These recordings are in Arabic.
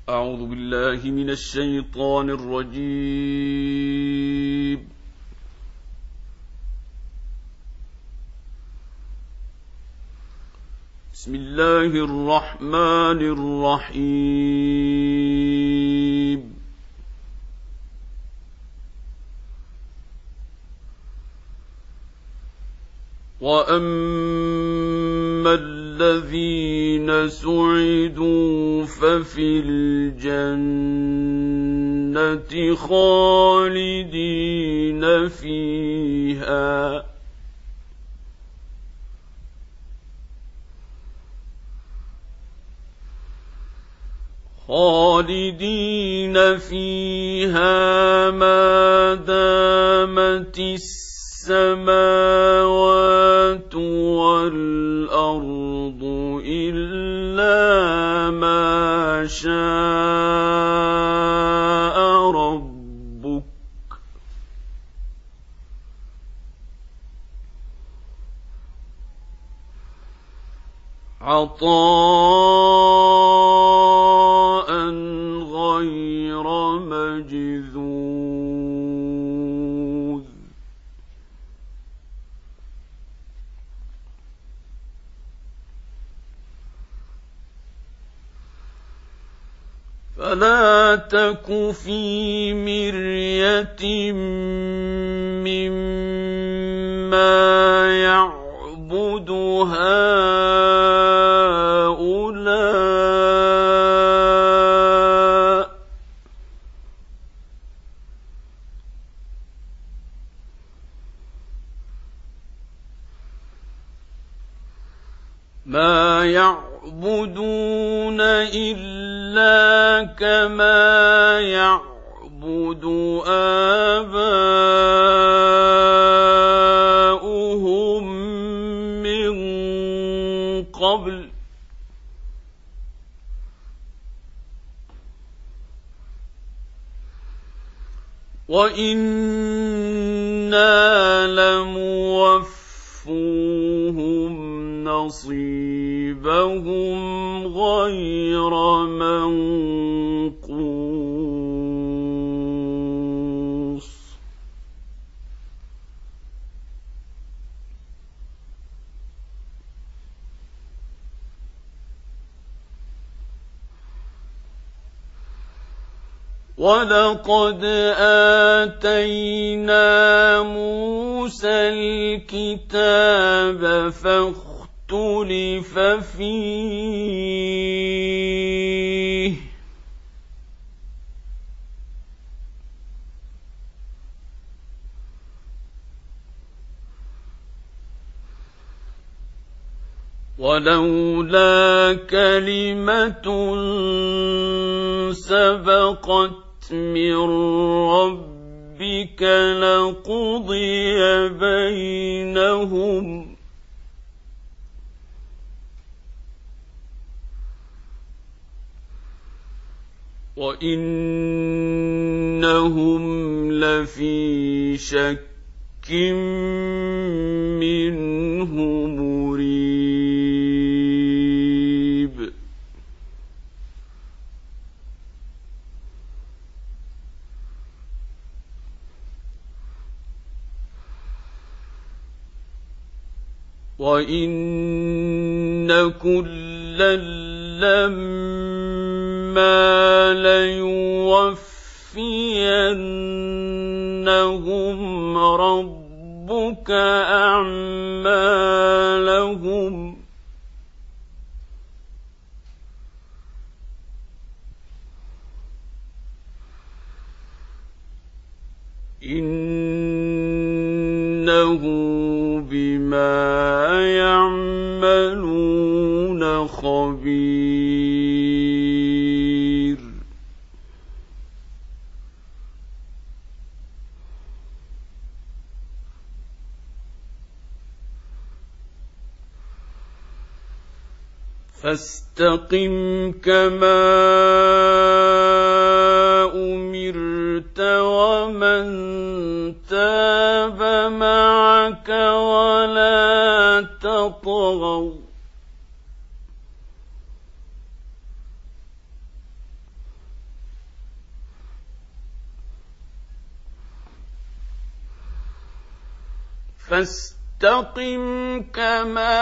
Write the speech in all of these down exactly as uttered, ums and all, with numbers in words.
أعوذ بالله من الشيطان الرجيم. بسم الله الرحمن الرحيم. وأما الذين سعدوا ففي الجنة خالدين فيها خالدين فيها ما دامت السماوات والأرض إلا ما شاء ربك عطاء غير مجذوذ. فلا تك في مرية مما يعبد هؤلاء ما يعبدون إلا كما يعبد آباؤهم من قبل وإنا لموفوهم نصيبهم غير منقوص. ولقد آتينا موسى الكتاب فاختلف فيه ولولا كلمة سبقت من ربك لقضي بينهم وإنهم لفي شك منه مريب. وإن كلا لما ليوفينهم ربك أعمالهم إنه بما يعملون خبير. فاستقم كما أمرت ومن تاب معك ولا تطغوا فاستقم كما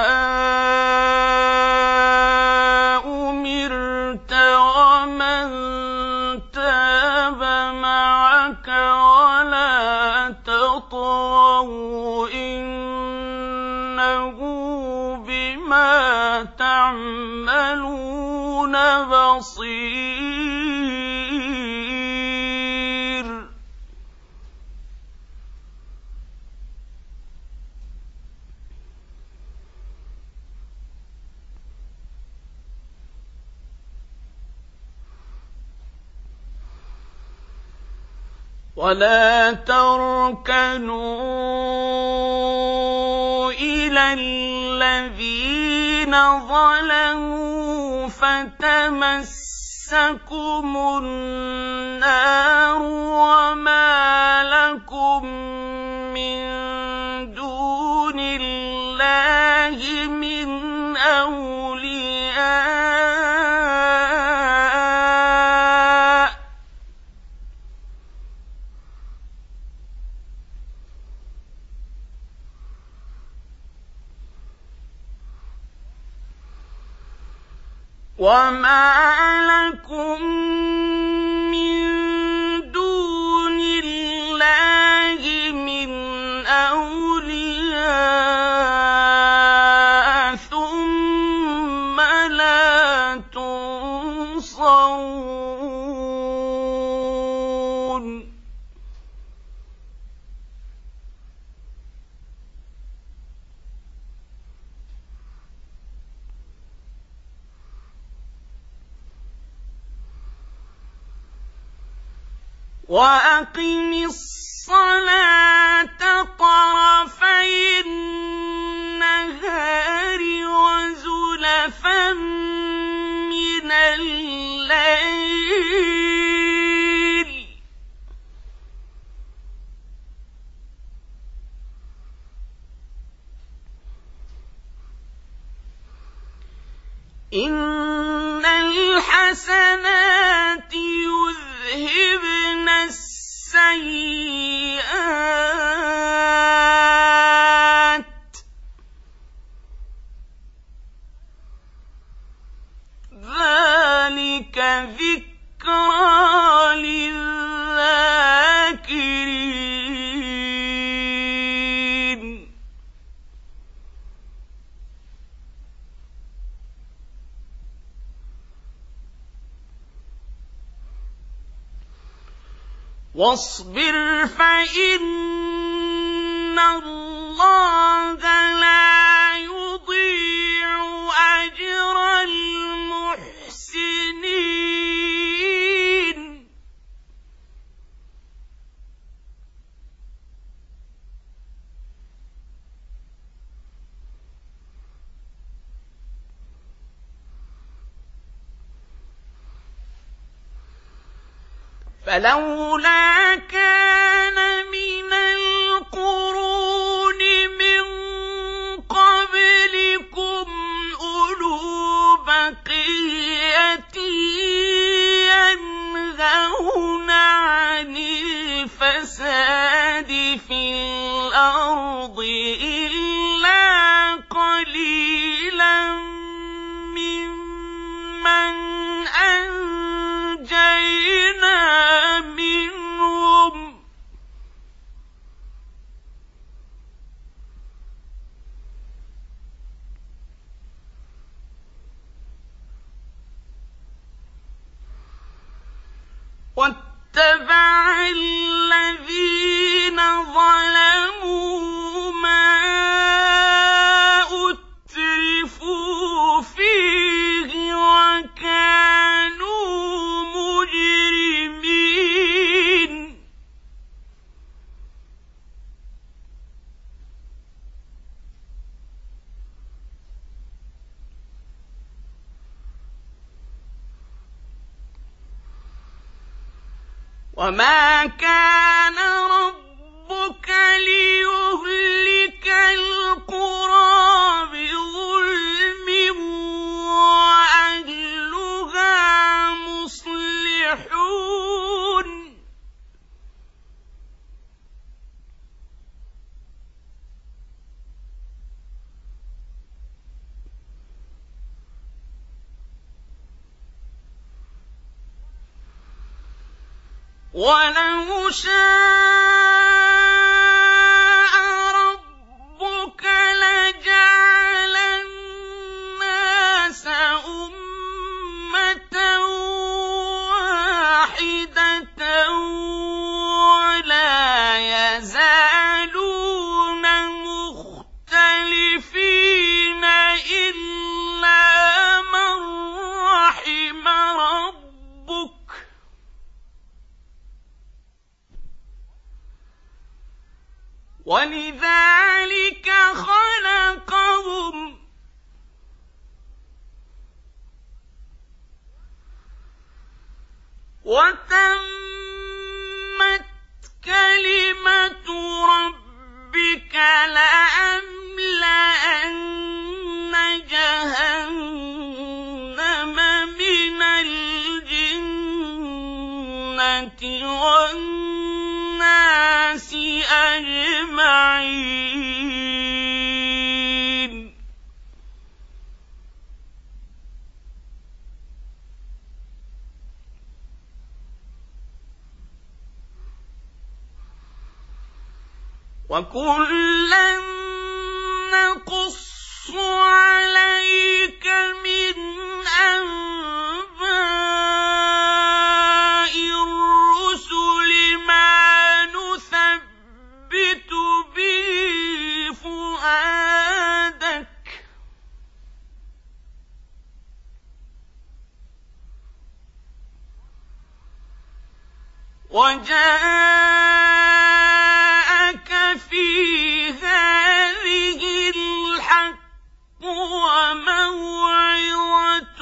أمرت ومن تاب معك ولا تطغوا إنه بما تعملون بصير ولا تركنوا إلى الذين ظلموا فتمسكم النار وما لكم من دون الله من أولياء وما لكم من دون الله من أولياء ثم لا تنصرون وأقم الصلاة طرفي النهار وزلفا من الليل إن الحسنات يذهبن السيئات ذلك ذكرى للذاكرين واصبر فإن الله لا يضيع أجر المحسنين فلولا كان من القرون من قبلكم أولو بقية ينهون عن الفساد في الأرض إلا قليلا ممن أنجينا منهم واتبع الذين ظلموا ما أترفوا فيه وكانوا مجرمين وما كان ربك ليهلك القرى بظلم وأهلها مصلحون وَلَوْ شَاءَ رَبُّكَ لَجَعَلَ النَّاسَ أُمَّةً وَاحِدَةً وَلَا يَزَالُونَ مُخْتَلِفِينَ إِلَّا مَن رَّحِمَ رَبُّكَ ۚ وَلِذَٰلِكَ خَلَقَهُمْ ۗ وَتَمَّتْ كَلِمَةُ رَبِّكَ لَأَمْلَأَنَّ جَهَنَّمَ مِنَ الْجِنَّةِ وَالنَّاسِ أَجْمَعِينَ. وَكُلًّا نَّقُصُّ عَلَيْكَ مِنْ أَنبَاءِ الرُّسُلِ مَا نُثَبِّتُ بِهِ فُؤَادَكَ ۚ وَجَاءَكَ فِي هَٰذِهِ الْحَقُّ وَمَوْعِظَةٌ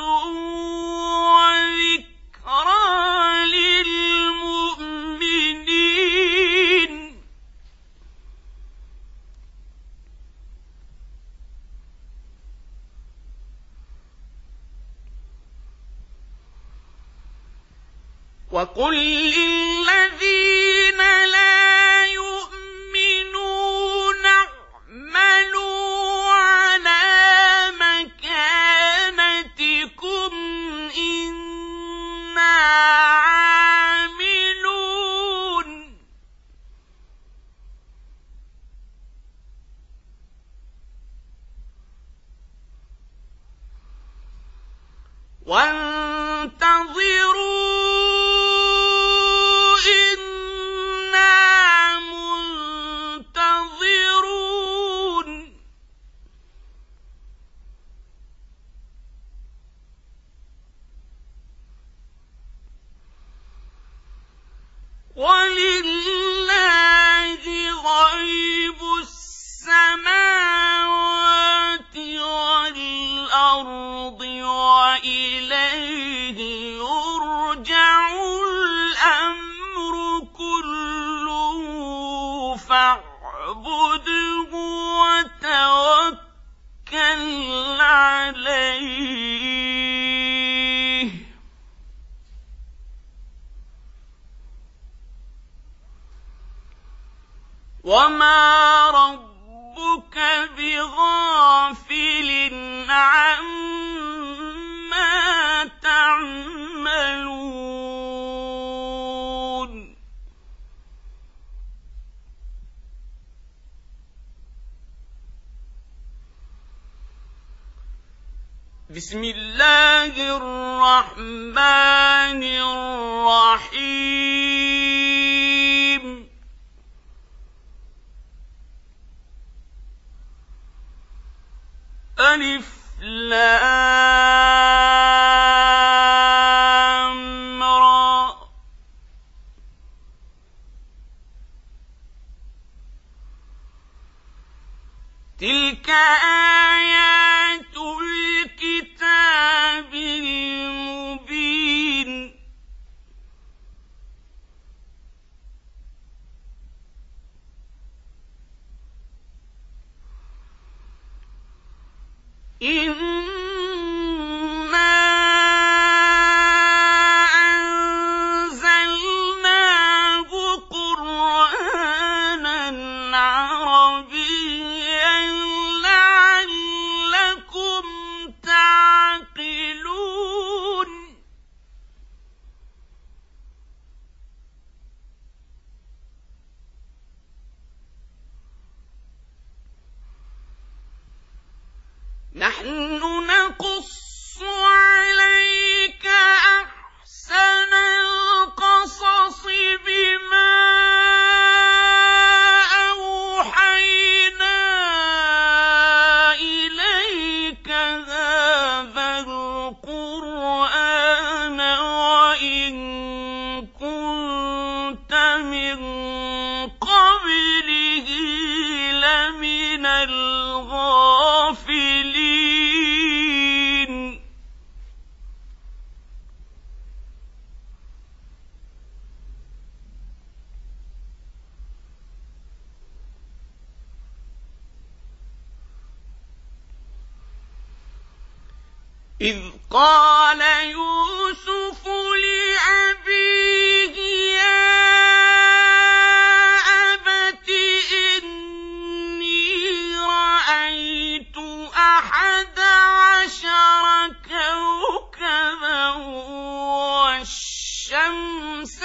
وَذِكْرَىٰ لِلْمُؤْمِنِينَ. وَقُل لِّلَّذِينَ لَا يُؤْمِنُونَ اعْمَلُوا عَلَىٰ مَكَانَتِكُمْ إِنَّا عَامِلُونَ ۖ وَانتَظِرُوا إِنَّا مُنتَظِرُونَ. وَلِلَّهِ غَيْبُ السَّمَاوَاتِ وَالْأَرْضِ وَإِلَيْهِ يُرْجَعُ الْأَمْرُ كُلُّهُ فَاعْبُدْهُ وَتَوَكَّلْ عَلَيْهِ ۚ وَمَا رَبُّكَ بِغَافِلٍ عَمَّا تَعْمَلُونَ. بسم الله الرحمن الرحيم. ألف لام را، تلك آيات الكتاب المبين. إِنَّا أَنزَلْنَاهُ قُرْآنًا عَرَبِيًّا نحن نقص عليك أحسن القصص بما أوحينا إليك هذا القرآن وإن كنت من قبله لمن الغافلين إذ قال يوسف لأبيه يا أبت إني رأيت أحد عشر كوكبا والشمس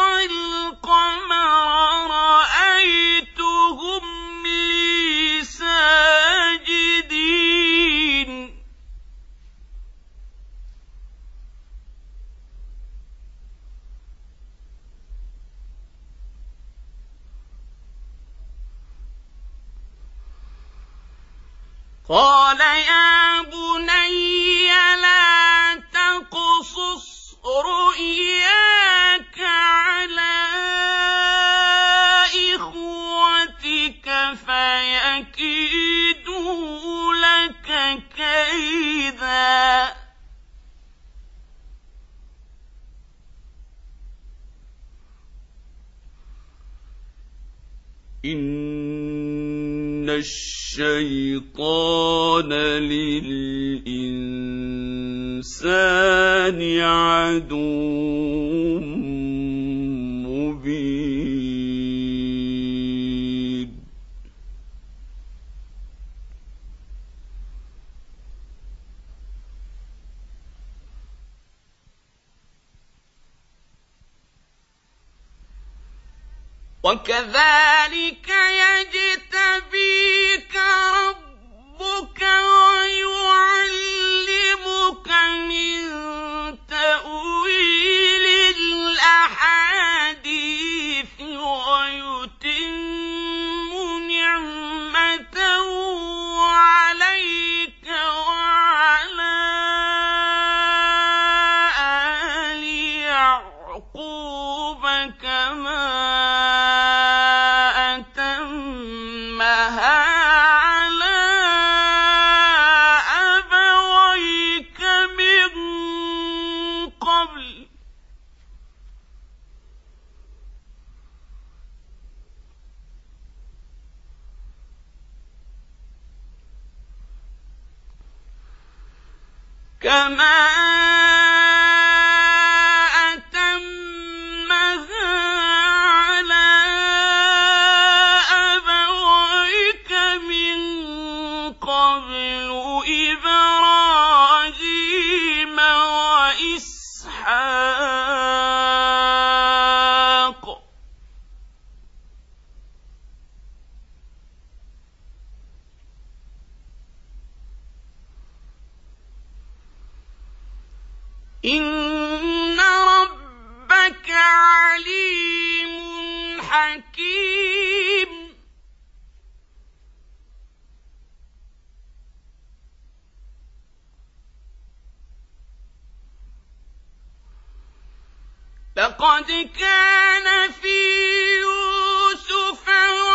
والقمر رأيتهم لي ساجدين قال يا بني لا تقصص رؤياك على إخوتك فيكيدوا لك كيدا إن الشيطان للإنسان عدو مبين وكذلك يجتبيك ربك ويعلمك من تأويل الأحاديث ويتم نعمته عليك وعلى آل يعقوب كما كما أتمها على أبويك من قبل إبراهيم وإسحاق إن ربك عليم حكيم لقد كان في يوسف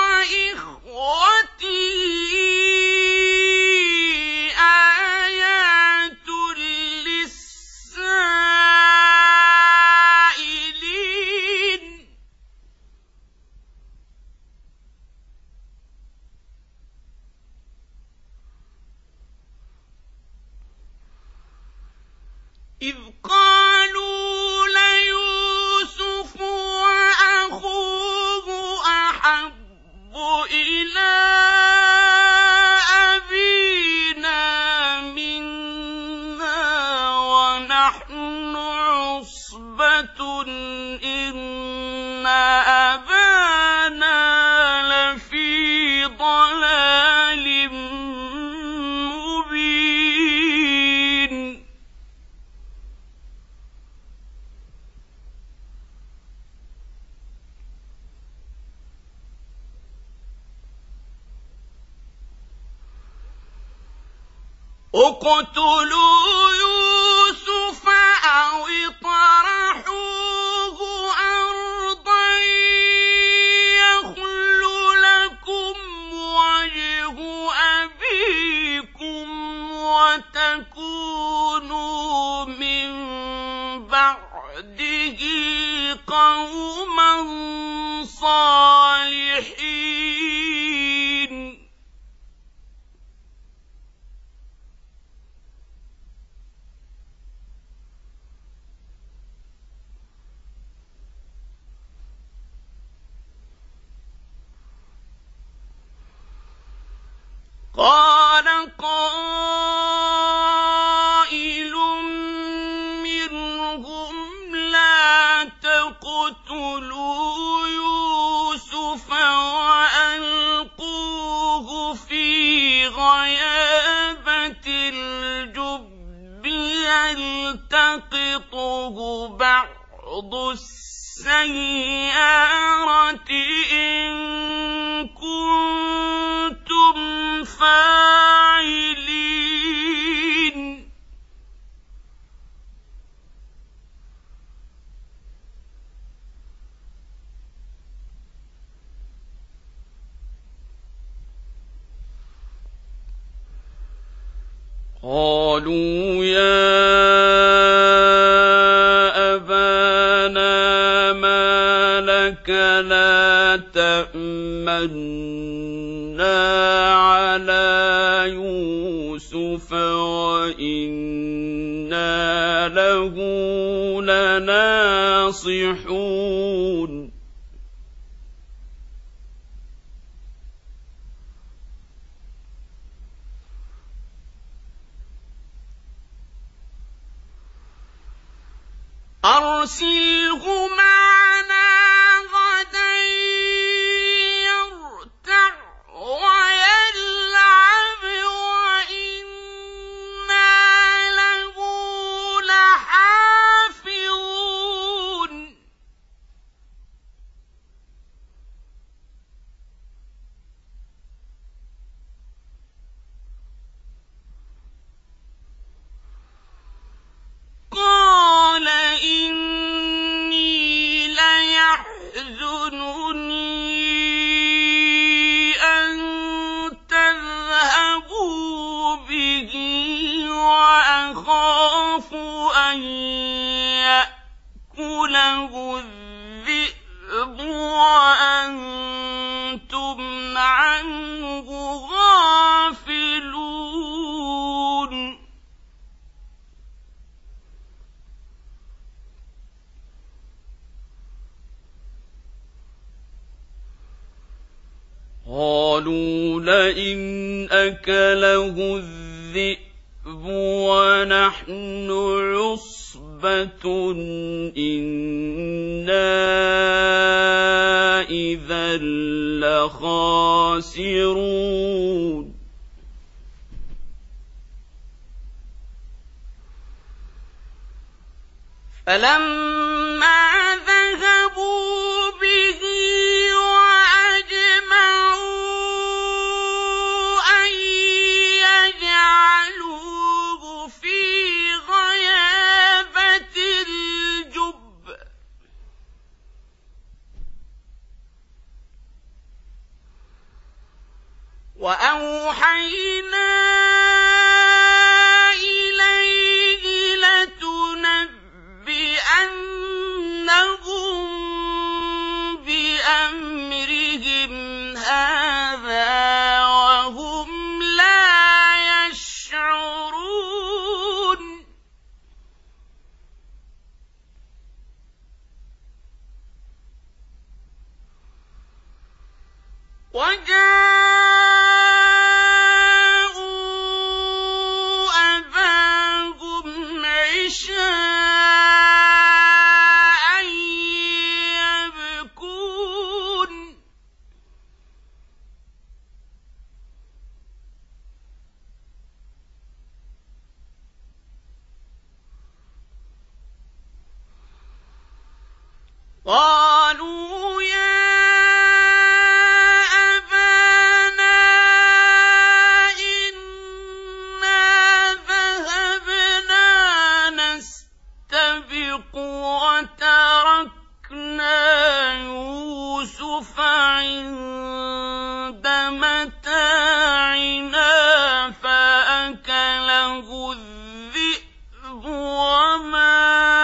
وإخوته إذ قالوا ليوسف وأخوه أحب إلى أبينا منا ونحن عصبة إن أبانا لفي ضلال مبين اقتلوا يوسف أو اطرحوه أرضا يخل لكم وجه أبيكم وتكونوا من بعده قوما صالحين. قال قائل منهم لا تقتلوا يوسف وألقوه في غيابة الجب يلتقطه بعض السيارة إن كنتم فاعلين. قالوا يا أبانا ما لك لا تأمنا على يوسف وإنا له لناصحون. أرسله معنا غدا يرتع ويلعب وإنا له لحافظون. قال إني ليحزنني أن تذهبوا به وأخاف أن يأكله الذئب وأنتم عنه غافلون. قالوا لئن أكله الذئب ونحن عصبة إنا إذا لخاسرون. فلما ذهبوا به وأجمعوا أن يجعلوه في غيابة الجب وأوحينا إليه لتنبئنهم بأمرهم هذا وهم لا يشعرون. وجاءوا أباهم عشاء يبكون. قالوا يا أبانا إنا الْفُلْكُ وَتَرَكْنَا يُوسُفَ عِندَ مَتَاعِنَا فَأَكَلَهُ الذِّئْبُ وَمَا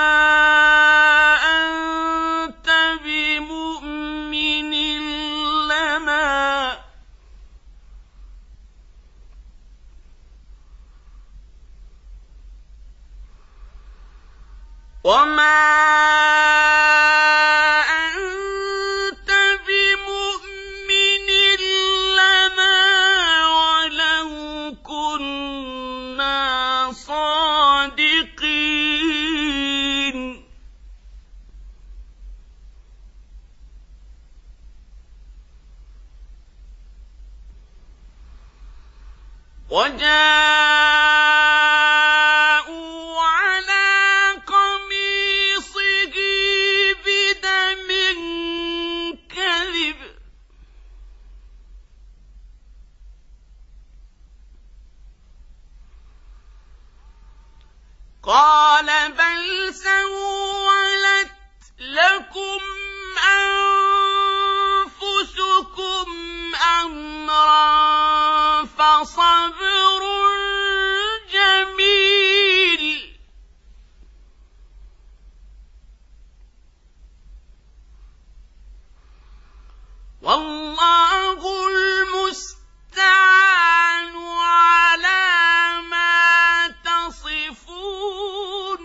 أَنتَ بِمُؤْمِنٍ لَّنَا وَمَا أَنتَ بِمُؤْمِنٍ لَّنَا وَلَوْ كُنَّا صَادِقِينَ وَجَاءُوا عَلَىٰ قَمِيصِهِ بِدَمٍ كَذِبٍ قَالَ بَلْ سَوَّلَتْ لَكُمْ أَنفُسُكُمْ أَمْرًا فَصَبْرٌ جَمِيلٌ وَاللَّهُ الْمُسْتَعَانُ عَلَىٰ مَا تَصِفُونَ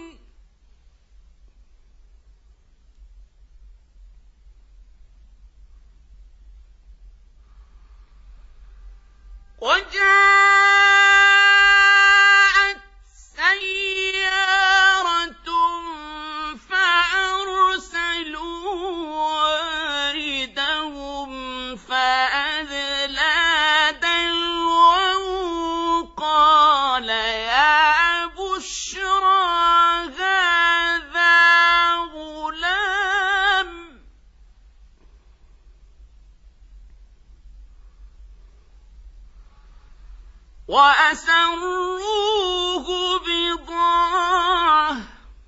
وَجَاءَتْ سَيَّارَةٌ فَأَرْسَلُوا وَارِدَهُمْ فَأَدْلَىٰ دَلْوَهُ قَالَ يَا بُشْرَىٰ هَٰذَا غُلَامٌ وَأَسَرُّوهُ بِضَاعَةً ۚ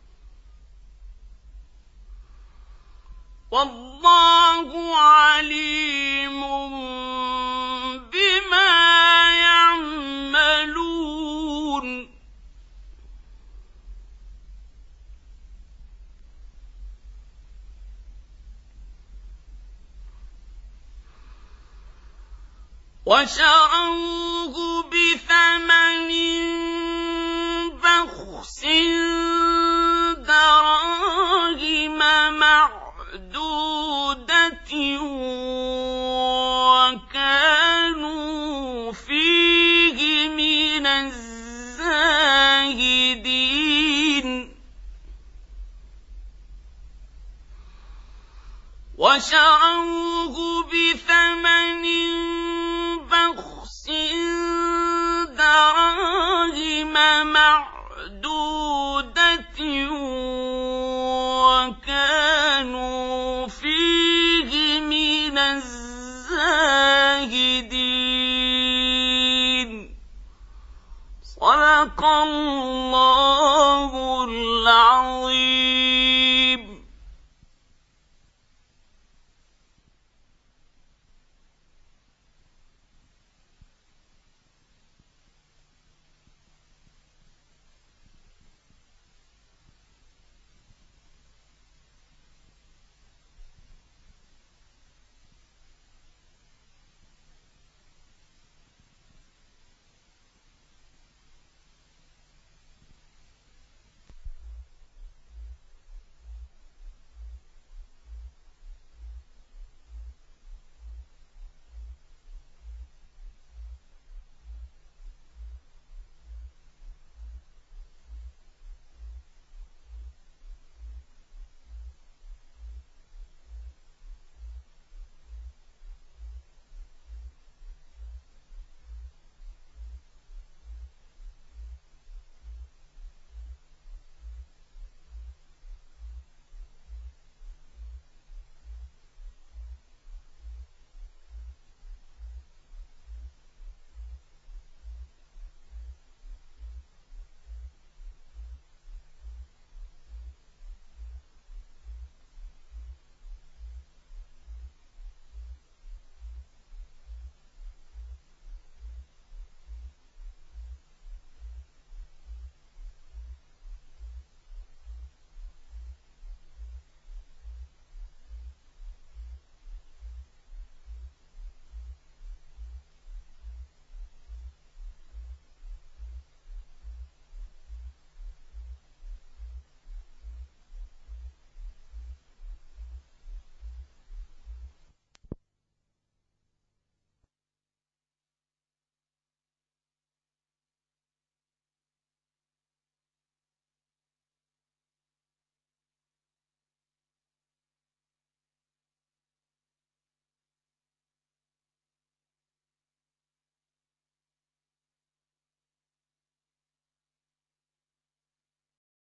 وَاللَّهُ عَلِيمٌ بِمَا يَعْمَلُونَ وَشَرَوْهُ بِثَمَنٍ بَخْسٍ دَرَاهِمَ مَعْدُودَةٍ وَكَانُوا فِيهِ مِنَ الزَّاهِدِينَ وَشَرَوْهُ بِثَمَنٍ بَخْسٍ دَرَاهِمَ مَعْدُودَةٍ وَكَانُوا فِيهِ مِنَ الزَّاهِدِينَ صَدَقَ اللَّهُ الْعَظِيمُ.